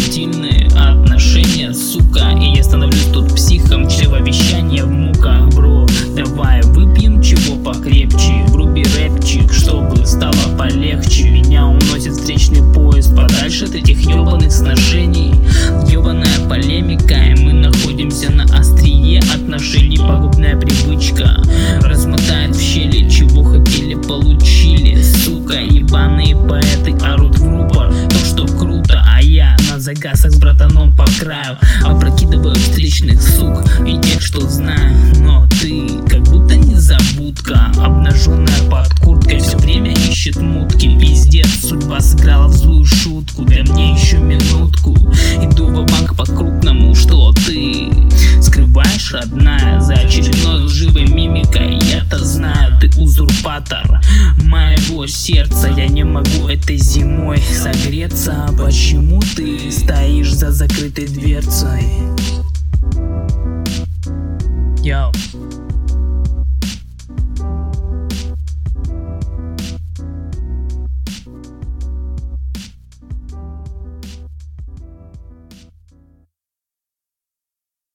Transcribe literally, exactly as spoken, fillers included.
интимные отношения, сука. И я становлюсь тут психом, чревовещание в муках, бро. Давай выпьем чего покрепче, вруби рэпчик, чтобы стало полегче. Меня уносит встречный поезд подальше от этих ёбаных сношений. Ёбаная полемика, и мы находимся на острие отношений. Пагубная привычка размотает в щели, чего хотели, получили. Сука, ебаные поэты орут в рупор, то что круто, а я на загасах с братаном по краю опрокидываю встречных сук и тех, что знаю. Но ты как будто незабудка, обнаженная под курткой, все время ищет мутки. Пиздец, судьба сыграла в злую шутку, дай мне еще минутку. Иду в банк по-крупному, что ты скрываешь, родная, за очередной лживой мимикой. Я-то знаю, ты узурпатор моего сердца. Я не могу этой зимой согреться. Почему ты стоишь за закрытой дверцей? Йоу.